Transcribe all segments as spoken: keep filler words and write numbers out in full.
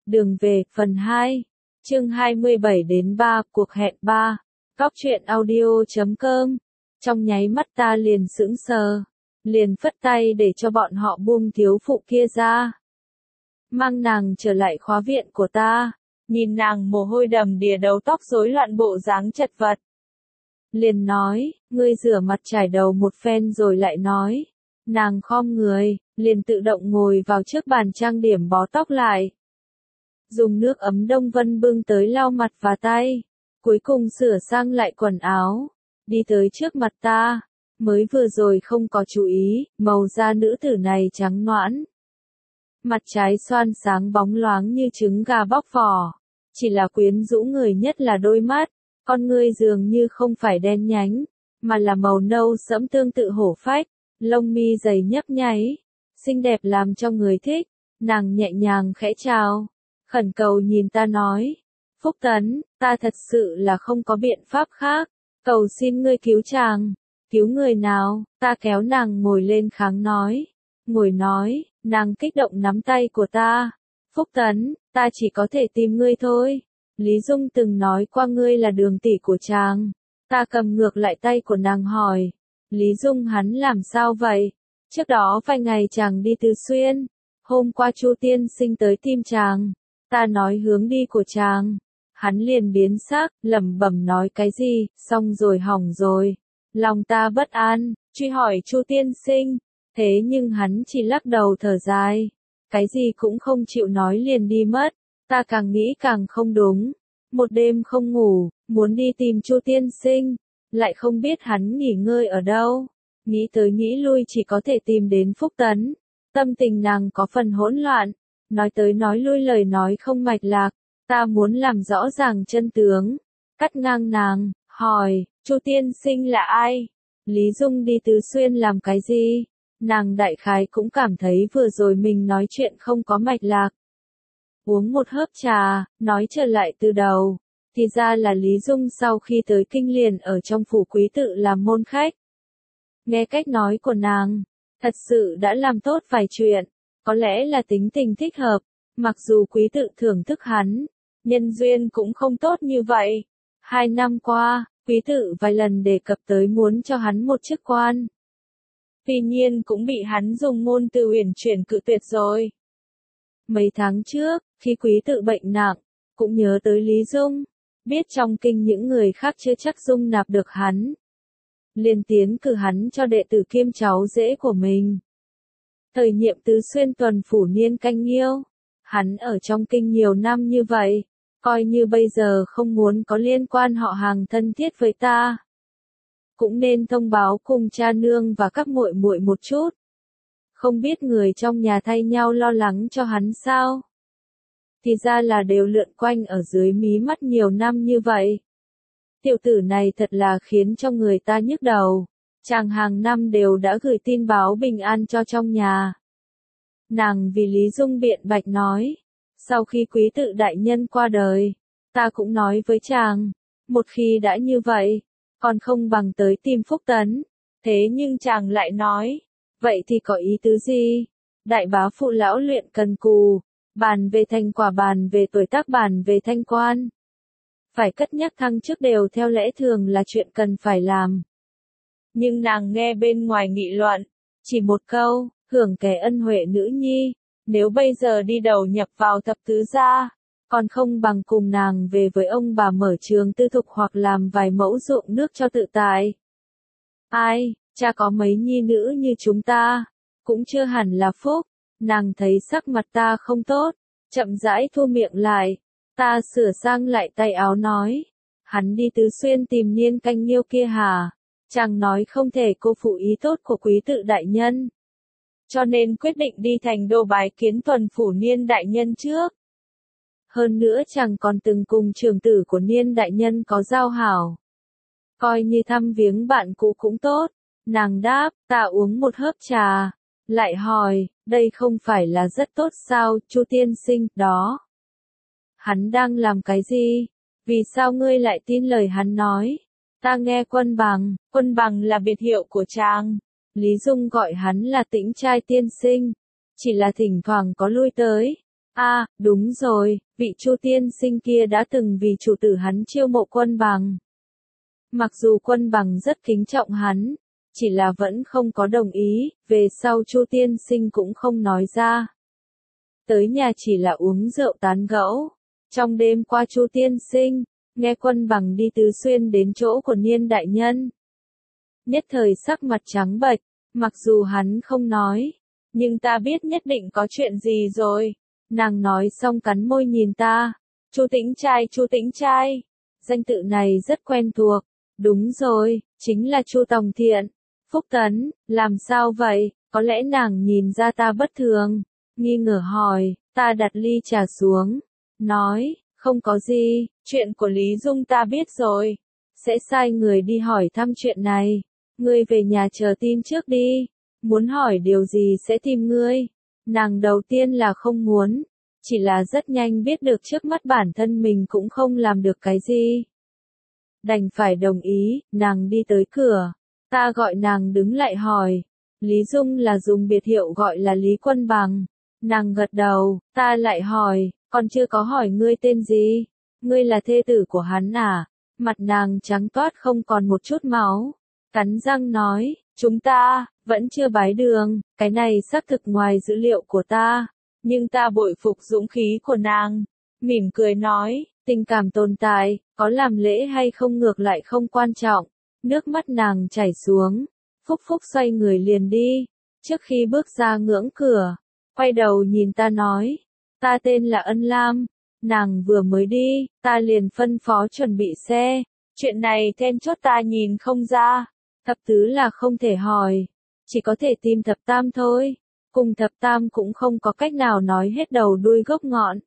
Đường về, phần hai. Chương hai mươi bảy đến ba, cuộc hẹn ba. Góc truyện audio chấm com. Trong nháy mắt ta liền sững sờ, liền phất tay để cho bọn họ buông thiếu phụ kia ra. Mang nàng trở lại khóa viện của ta, nhìn nàng mồ hôi đầm đìa đầu tóc rối loạn bộ dáng chật vật. Liền nói, ngươi rửa mặt trải đầu một phen rồi lại nói. Nàng khom người, liền tự động ngồi vào trước bàn trang điểm bó tóc lại. Dùng nước ấm Đông Vân bưng tới lau mặt và tay, cuối cùng sửa sang lại quần áo, đi tới trước mặt ta. Mới vừa rồi không có chú ý, màu da nữ tử này trắng nõn. Mặt trái xoan sáng bóng loáng như trứng gà bóc vỏ, chỉ là quyến rũ người nhất là đôi mắt, con ngươi dường như không phải đen nhánh, mà là màu nâu sẫm tương tự hổ phách, lông mi dày nhấp nháy, xinh đẹp làm cho người thích. Nàng nhẹ nhàng khẽ chào, khẩn cầu nhìn ta nói, Phúc Tấn, ta thật sự là không có biện pháp khác, cầu xin ngươi cứu chàng. Cứu người nào? Ta kéo nàng ngồi lên kháng nói. Ngồi nói, nàng kích động nắm tay của ta. Phúc Tấn, ta chỉ có thể tìm ngươi thôi. Lý Dung từng nói qua ngươi là đường tỷ của chàng. Ta cầm ngược lại tay của nàng hỏi. Lý Dung hắn làm sao vậy? Trước đó vài ngày chàng đi Từ Xuyên. Hôm qua Chu tiên sinh tới tìm chàng. Ta nói hướng đi của chàng. Hắn liền biến sắc, lẩm bẩm nói cái gì, xong rồi hỏng rồi. Lòng ta bất an, truy hỏi Chu tiên sinh, thế nhưng hắn chỉ lắc đầu thở dài, cái gì cũng không chịu nói liền đi mất. Ta càng nghĩ càng không đúng, một đêm không ngủ, muốn đi tìm Chu tiên sinh, lại không biết hắn nghỉ ngơi ở đâu. Nghĩ tới nghĩ lui chỉ có thể tìm đến Phúc Tấn. Tâm tình nàng có phần hỗn loạn, nói tới nói lui lời nói không mạch lạc. Ta muốn làm rõ ràng chân tướng, cắt ngang nàng, hỏi, Chu tiên sinh là ai? Lý Dung đi Tứ Xuyên làm cái gì? Nàng đại khái cũng cảm thấy vừa rồi mình nói chuyện không có mạch lạc. Uống một hớp trà, nói trở lại từ đầu. Thì ra là Lý Dung sau khi tới kinh liền ở trong phủ quý tự làm môn khách. Nghe cách nói của nàng, thật sự đã làm tốt vài chuyện. Có lẽ là tính tình thích hợp, mặc dù quý tự thưởng thức hắn, nhân duyên cũng không tốt như vậy. Hai năm qua, quý tự vài lần đề cập tới muốn cho hắn một chức quan. Tuy nhiên cũng bị hắn dùng ngôn từ uyển chuyển cự tuyệt rồi. Mấy tháng trước, khi quý tự bệnh nặng, cũng nhớ tới Lý Dung, biết trong kinh những người khác chưa chắc dung nạp được hắn. Liền tiến cử hắn cho đệ tử kiêm cháu rể của mình. Thời nhiệm Tứ Xuyên tuần phủ Niên Canh Nghiêu, hắn ở trong kinh nhiều năm như vậy. Coi như bây giờ không muốn có liên quan họ hàng thân thiết với ta, cũng nên thông báo cùng cha nương và các muội muội một chút. Không biết người trong nhà thay nhau lo lắng cho hắn sao? Thì ra là đều lượn quanh ở dưới mí mắt nhiều năm như vậy. Tiểu tử này thật là khiến cho người ta nhức đầu. Chàng hàng năm đều đã gửi tin báo bình an cho trong nhà. Nàng vì Lý Dung biện bạch nói. Sau khi quý tự đại nhân qua đời, ta cũng nói với chàng, một khi đã như vậy, còn không bằng tới tìm Phúc Tấn. Thế nhưng chàng lại nói, vậy thì có ý tứ gì? Đại bá phụ lão luyện cần cù, bàn về thành quả bàn về tuổi tác bàn về thanh quan. Phải cất nhắc thăng chức đều theo lẽ thường là chuyện cần phải làm. Nhưng nàng nghe bên ngoài nghị luận, chỉ một câu, hưởng kẻ ân huệ nữ nhi. Nếu bây giờ đi đầu nhập vào thập tứ gia, còn không bằng cùng nàng về với ông bà mở trường tư thục hoặc làm vài mẫu ruộng nước cho tự tại. Ai, cha có mấy nhi nữ như chúng ta, cũng chưa hẳn là phúc. Nàng thấy sắc mặt ta không tốt, chậm rãi thu miệng lại. Ta sửa sang lại tay áo nói, hắn đi Tứ Xuyên tìm Niên Canh Nghiêu kia hả? Chàng nói không thể cô phụ ý tốt của quý tự đại nhân. Cho nên quyết định đi thành đô bái kiến tuần phủ Niên đại nhân trước. Hơn nữa chàng còn từng cùng trưởng tử của Niên đại nhân có giao hảo. Coi như thăm viếng bạn cũ cũng tốt. Nàng đáp, ta uống một hớp trà. Lại hỏi, đây không phải là rất tốt sao, Chu tiên sinh, đó. Hắn đang làm cái gì? Vì sao ngươi lại tin lời hắn nói? Ta nghe Quân Bằng, Quân Bằng là biệt hiệu của chàng. Lý Dung gọi hắn là Tĩnh Trai tiên sinh, chỉ là thỉnh thoảng có lui tới. À, đúng rồi, vị Chu tiên sinh kia đã từng vì chủ tử hắn chiêu mộ Quân Bằng. Mặc dù Quân Bằng rất kính trọng hắn, chỉ là vẫn không có đồng ý, về sau Chu tiên sinh cũng không nói ra. Tới nhà chỉ là uống rượu tán gẫu. Trong đêm qua Chu tiên sinh, nghe Quân Bằng đi tứ xuyên đến chỗ của Niên đại nhân. Nhất thời sắc mặt trắng bệch, mặc dù hắn không nói, nhưng ta biết nhất định có chuyện gì rồi. Nàng nói xong cắn môi nhìn ta. Chu Tĩnh Trai, Chu Tĩnh Trai. Danh tự này rất quen thuộc. Đúng rồi, chính là Chu Tòng Thiện. Phúc Tấn, làm sao vậy? Có lẽ nàng nhìn ra ta bất thường. Nghi ngờ hỏi, ta đặt ly trà xuống. Nói, không có gì, chuyện của Lý Dung ta biết rồi. Sẽ sai người đi hỏi thăm chuyện này. Ngươi về nhà chờ tin trước đi. Muốn hỏi điều gì sẽ tìm ngươi. Nàng đầu tiên là không muốn. Chỉ là rất nhanh biết được trước mắt bản thân mình cũng không làm được cái gì. Đành phải đồng ý, nàng đi tới cửa. Ta gọi nàng đứng lại hỏi. Lý Dung là dùng biệt hiệu gọi là Lý Quân Bằng. Nàng gật đầu, ta lại hỏi, còn chưa có hỏi ngươi tên gì? Ngươi là thê tử của hắn à? Mặt nàng trắng toát không còn một chút máu. Cắn răng nói, chúng ta, vẫn chưa bái đường, cái này xác thực ngoài dữ liệu của ta. Nhưng ta bội phục dũng khí của nàng. Mỉm cười nói, tình cảm tồn tại, có làm lễ hay không ngược lại không quan trọng. Nước mắt nàng chảy xuống. Phúc Phúc xoay người liền đi. Trước khi bước ra ngưỡng cửa, quay đầu nhìn ta nói, ta tên là Ân Lam. Nàng vừa mới đi, ta liền phân phó chuẩn bị xe. Chuyện này then chốt ta nhìn không ra. Thập tứ là không thể hỏi. Chỉ có thể tìm thập tam thôi. Cùng thập tam cũng không có cách nào nói hết đầu đuôi gốc ngọn.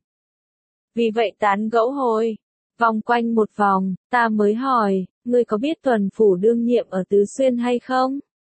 Vì vậy tán gẫu hồi. Vòng quanh một vòng, ta mới hỏi, ngươi có biết tuần phủ đương nhiệm ở Tứ Xuyên hay không?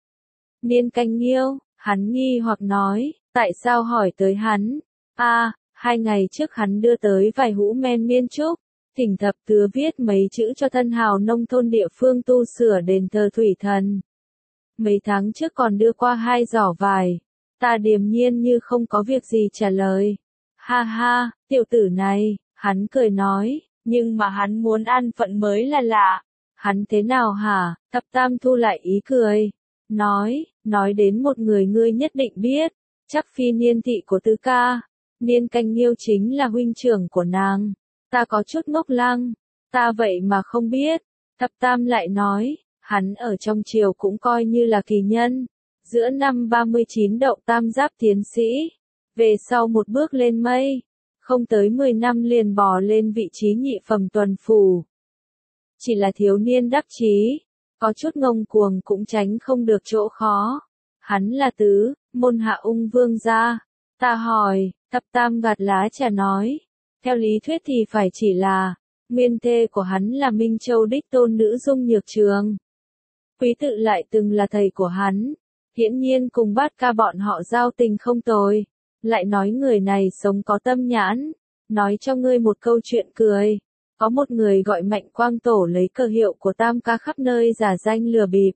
Niên Canh Nghiêu, hắn nghi hoặc nói, tại sao hỏi tới hắn? À, hai ngày trước hắn đưa tới vài hũ men miên trúc, thỉnh thập tứ viết mấy chữ cho thân hào nông thôn địa phương tu sửa đền thờ thủy thần. Mấy tháng trước còn đưa qua hai giỏ vải. Ta điềm nhiên như không có việc gì trả lời. Ha ha, tiểu tử này, hắn cười nói, nhưng mà hắn muốn ăn phận mới là lạ. Hắn thế nào hả? Thập tam thu lại ý cười. Nói, nói đến một người ngươi nhất định biết. Chắc phi Niên thị của Tứ ca. Niên Canh Nghiêu chính là huynh trưởng của nàng. Ta có chút ngốc lăng. Ta vậy mà không biết. Thập tam lại nói, hắn ở trong triều cũng coi như là kỳ nhân. Giữa năm ba mươi chín đậu tam giáp tiến sĩ. Về sau một bước lên mây. Không tới mười năm liền bò lên vị trí nhị phẩm tuần phủ. Chỉ là thiếu niên đắc chí. Có chút ngông cuồng cũng tránh không được chỗ khó. Hắn là tứ, môn hạ ung vương gia. Ta hỏi, thập tam gạt lá trà nói. Theo lý thuyết thì phải chỉ là, nguyên thê của hắn là Minh Châu đích tôn nữ Dung Nhược Trường. Quý tự lại từng là thầy của hắn. Hiển nhiên cùng bát ca bọn họ giao tình không tồi. Lại nói người này sống có tâm nhãn. Nói cho ngươi một câu chuyện cười. Có một người gọi Mạnh Quang Tổ lấy cờ hiệu của tam ca khắp nơi giả danh lừa bịp.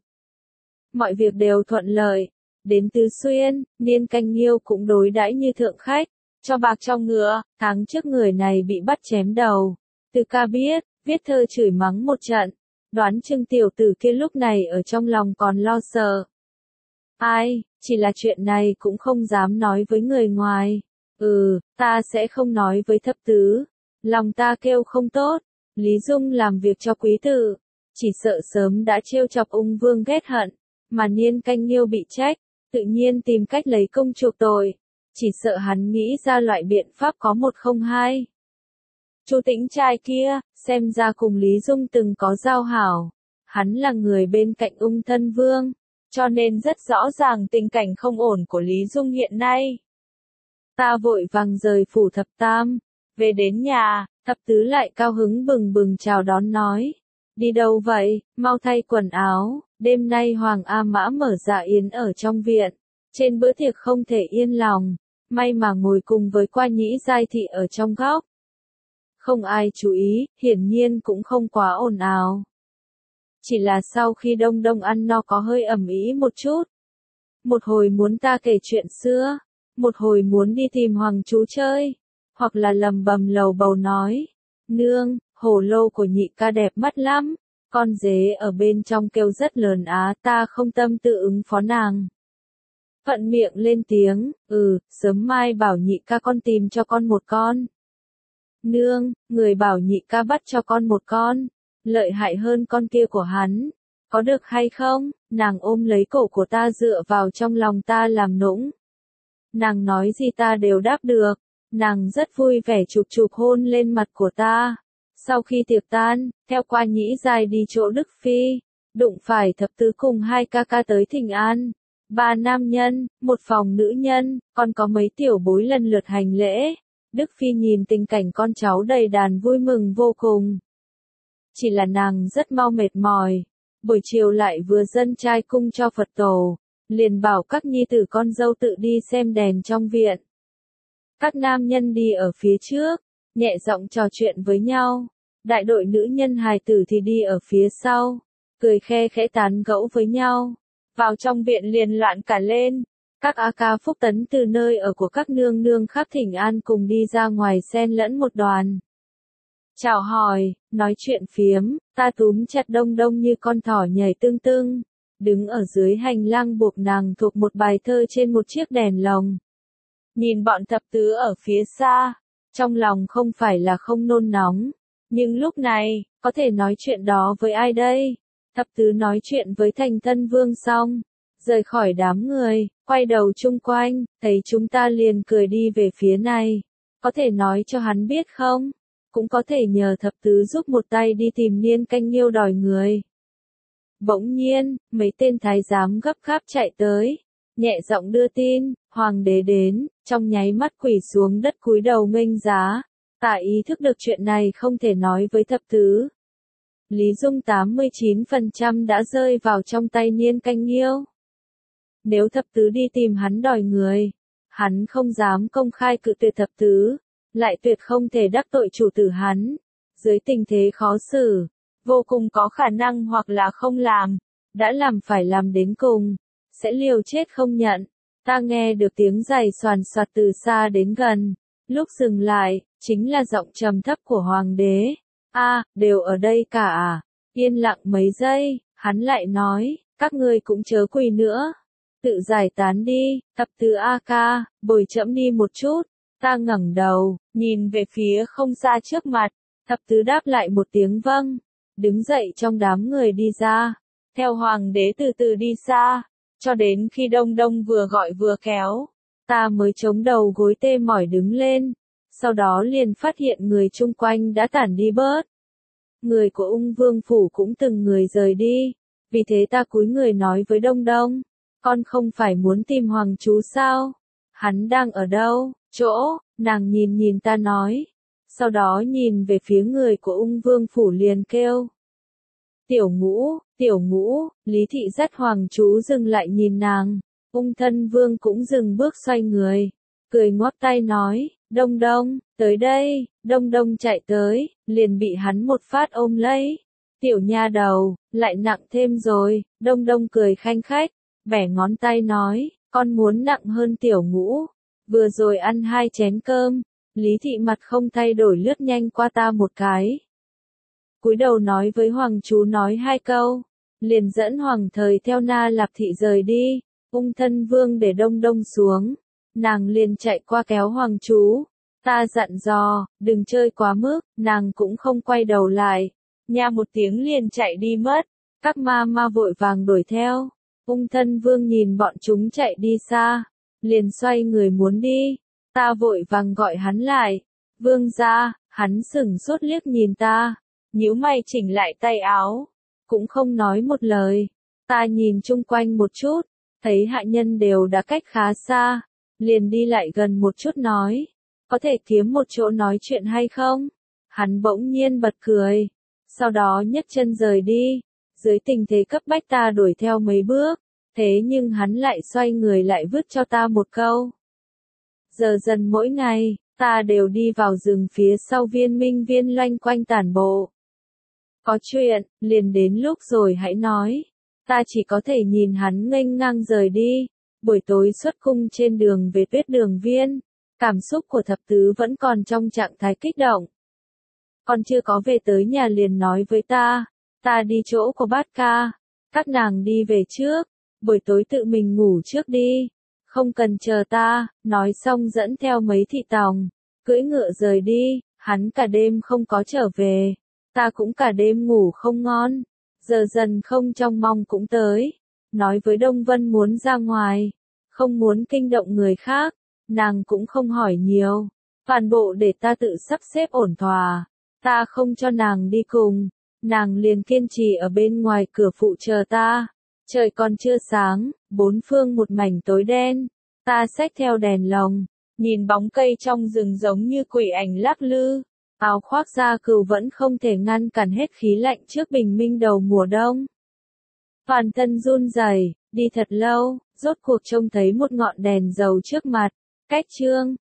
Mọi việc đều thuận lợi. Đến Tứ Xuyên, Niên Canh Nghiêu cũng đối đãi như thượng khách. Cho bạc cho ngựa, tháng trước người này bị bắt chém đầu. Từ ca biết, viết thơ chửi mắng một trận. Đoán chừng tiểu tử kia lúc này ở trong lòng còn lo sợ. Ai, chỉ là chuyện này cũng không dám nói với người ngoài. Ừ, ta sẽ không nói với thập tứ. Lòng ta kêu không tốt. Lý Dung làm việc cho quý tử. Chỉ sợ sớm đã trêu chọc ung vương ghét hận. Mà Niên Canh Nghiêu bị trách. Tự nhiên tìm cách lấy công chuộc tội. Chỉ sợ hắn nghĩ ra loại biện pháp có một không hai. Chu Tĩnh Trai kia, xem ra cùng Lý Dung từng có giao hảo. Hắn là người bên cạnh ung thân vương. Cho nên rất rõ ràng tình cảnh không ổn của Lý Dung hiện nay. Ta vội vàng rời phủ thập tam. Về đến nhà, thập tứ lại cao hứng bừng bừng chào đón nói. Đi đâu vậy, mau thay quần áo, đêm nay Hoàng A Mã mở dạ yến ở trong viện. Trên bữa tiệc không thể yên lòng, may mà ngồi cùng với Qua Nhĩ Giai thị ở trong góc. Không ai chú ý, hiển nhiên cũng không quá ồn ào. Chỉ là sau khi đông đông ăn no có hơi ầm ĩ một chút. Một hồi muốn ta kể chuyện xưa, một hồi muốn đi tìm Hoàng chú chơi. hoặc là lầm bầm lầu bầu nói, nương, hồ lô của nhị ca đẹp mắt lắm, con dế ở bên trong kêu rất lớn á, ta không tâm tự ứng phó nàng. Thuận miệng lên tiếng, ừ, sớm mai bảo nhị ca con tìm cho con một con. Nương, người bảo nhị ca bắt cho con một con, lợi hại hơn con kia của hắn, có được hay không? Nàng ôm lấy cổ của ta dựa vào trong lòng ta làm nũng. Nàng nói gì ta đều đáp được, nàng rất vui vẻ chụp chụp hôn lên mặt của ta. Sau khi tiệc tan, theo qua nhĩ dài đi chỗ Đức Phi, đụng phải thập tứ cùng hai ca ca tới thỉnh an. Ba nam nhân, một phòng nữ nhân, còn có mấy tiểu bối lần lượt hành lễ. Đức Phi nhìn tình cảnh con cháu đầy đàn vui mừng vô cùng. Chỉ là nàng rất mau mệt mỏi, buổi chiều lại vừa dâng trai cung cho Phật tổ, liền bảo các nhi tử con dâu tự đi xem đèn trong viện. Các nam nhân đi ở phía trước, nhẹ giọng trò chuyện với nhau, đại đội nữ nhân hài tử thì đi ở phía sau, cười khe khẽ tán gẫu với nhau. Vào trong viện liền loạn cả lên, các a ca phúc tấn từ nơi ở của các nương nương khác thỉnh an cùng đi ra ngoài xen lẫn một đoàn. Chào hỏi, nói chuyện phiếm, ta túm chặt Đông Đông như con thỏ nhảy tưng tưng, đứng ở dưới hành lang buộc nàng thuộc một bài thơ trên một chiếc đèn lồng. Nhìn bọn thập tứ ở phía xa, trong lòng không phải là không nôn nóng, nhưng lúc này, có thể nói chuyện đó với ai đây? Thập tứ nói chuyện với Thành Thân Vương xong, rời khỏi đám người, quay đầu chung quanh, thấy chúng ta liền cười đi về phía này. Có thể nói cho hắn biết không? Cũng có thể nhờ thập tứ giúp một tay đi tìm Niên Canh Nghiêu đòi người. Bỗng nhiên, mấy tên thái giám gấp gáp chạy tới, nhẹ giọng đưa tin, hoàng đế đến, trong nháy mắt quỳ xuống đất cúi đầu nghênh giá. Ta ý thức được chuyện này không thể nói với thập tứ. Lý Dung tám mươi chín phần trăm đã rơi vào trong tay Niên Canh Nghiêu. Nếu thập tứ đi tìm hắn đòi người, hắn không dám công khai cự tuyệt thập tứ, lại tuyệt không thể đắc tội chủ tử hắn. Dưới tình thế khó xử, vô cùng có khả năng hoặc là không làm, đã làm phải làm đến cùng, sẽ liều chết không nhận. Ta nghe được tiếng giày soàn soạt từ xa đến gần, lúc dừng lại, chính là giọng trầm thấp của hoàng đế. A, à, đều ở đây cả à? Yên lặng mấy giây, hắn lại nói, các ngươi cũng chớ quỳ nữa. Tự giải tán đi, thập tứ A ca, bồi chẫm đi một chút. Ta ngẩng đầu, nhìn về phía không xa trước mặt, thập tứ đáp lại một tiếng vâng, đứng dậy trong đám người đi ra, theo hoàng đế từ từ đi xa, cho đến khi Đông Đông vừa gọi vừa kéo, ta mới chống đầu gối tê mỏi đứng lên, sau đó liền phát hiện người chung quanh đã tản đi bớt. Người của Ung Vương Phủ cũng từng người rời đi, vì thế ta cúi người nói với Đông Đông, con không phải muốn tìm hoàng chú sao? Hắn đang ở đâu? Chỗ, nàng nhìn nhìn ta nói, sau đó nhìn về phía người của Ung Vương Phủ liền kêu. Tiểu Ngũ, Tiểu Ngũ, Lý Thị dắt hoàng chú dừng lại nhìn nàng, Ung Thân Vương cũng dừng bước xoay người, cười ngoắc tay nói, Đông Đông, tới đây, Đông Đông chạy tới, liền bị hắn một phát ôm lấy. Tiểu nha đầu, lại nặng thêm rồi, Đông Đông cười khanh khách, bẻ ngón tay nói, con muốn nặng hơn Tiểu Ngũ. Vừa rồi ăn hai chén cơm, Lý Thị mặt không thay đổi lướt nhanh qua ta một cái. Cúi đầu nói với hoàng chú nói hai câu, liền dẫn hoàng thời theo Na Lạp Thị rời đi. Ung Thân Vương để Đông Đông xuống, nàng liền chạy qua kéo hoàng chú. Ta dặn dò, đừng chơi quá mức, nàng cũng không quay đầu lại. Nha một tiếng liền chạy đi mất, các ma ma vội vàng đuổi theo. Ung Thân Vương nhìn bọn chúng chạy đi xa, liền xoay người muốn đi, ta vội vàng gọi hắn lại. Vương gia, hắn sững sốt liếc nhìn ta, nhíu mày chỉnh lại tay áo, cũng không nói một lời. Ta nhìn chung quanh một chút, thấy hạ nhân đều đã cách khá xa, liền đi lại gần một chút nói, có thể kiếm một chỗ nói chuyện hay không? Hắn bỗng nhiên bật cười, sau đó nhấc chân rời đi. Dưới tình thế cấp bách ta đuổi theo mấy bước, thế nhưng hắn lại xoay người lại vứt cho ta một câu. Giờ dần mỗi ngày, ta đều đi vào rừng phía sau Viên Minh Viên loanh quanh tản bộ. Có chuyện, liền đến lúc rồi hãy nói. Ta chỉ có thể nhìn hắn nghênh ngang rời đi. Buổi tối xuất cung trên đường về Tuyết Đường Viên, Cảm xúc của thập tứ vẫn còn trong trạng thái kích động. Con chưa có về tới nhà liền nói với ta, ta đi chỗ của bát ca, các nàng đi về trước, buổi tối tự mình ngủ trước đi, không cần chờ ta, nói xong dẫn theo mấy thị tòng, cưỡi ngựa rời đi, hắn cả đêm không có trở về, ta cũng cả đêm ngủ không ngon, giờ dần không trong mong cũng tới, nói với Đông Vân muốn ra ngoài, không muốn kinh động người khác, nàng cũng không hỏi nhiều, toàn bộ để ta tự sắp xếp ổn thỏa, ta không cho nàng đi cùng, nàng liền kiên trì ở bên ngoài cửa phụ chờ ta, trời còn chưa sáng, bốn phương một mảnh tối đen, ta xách theo đèn lồng, nhìn bóng cây trong rừng giống như quỷ ảnh lắc lư, áo khoác da cừu vẫn không thể ngăn cản hết khí lạnh trước bình minh đầu mùa đông. Toàn thân run rẩy, đi thật lâu, rốt cuộc trông thấy một ngọn đèn dầu trước mặt, cách Trương